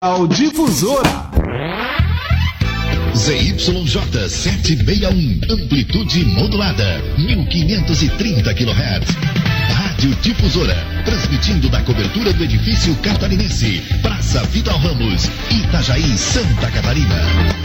Difusora ZYJ 761, amplitude modulada, 1530 kHz. Rádio Difusora, transmitindo da cobertura do edifício catarinense, Praça Vidal Ramos, Itajaí, Santa Catarina.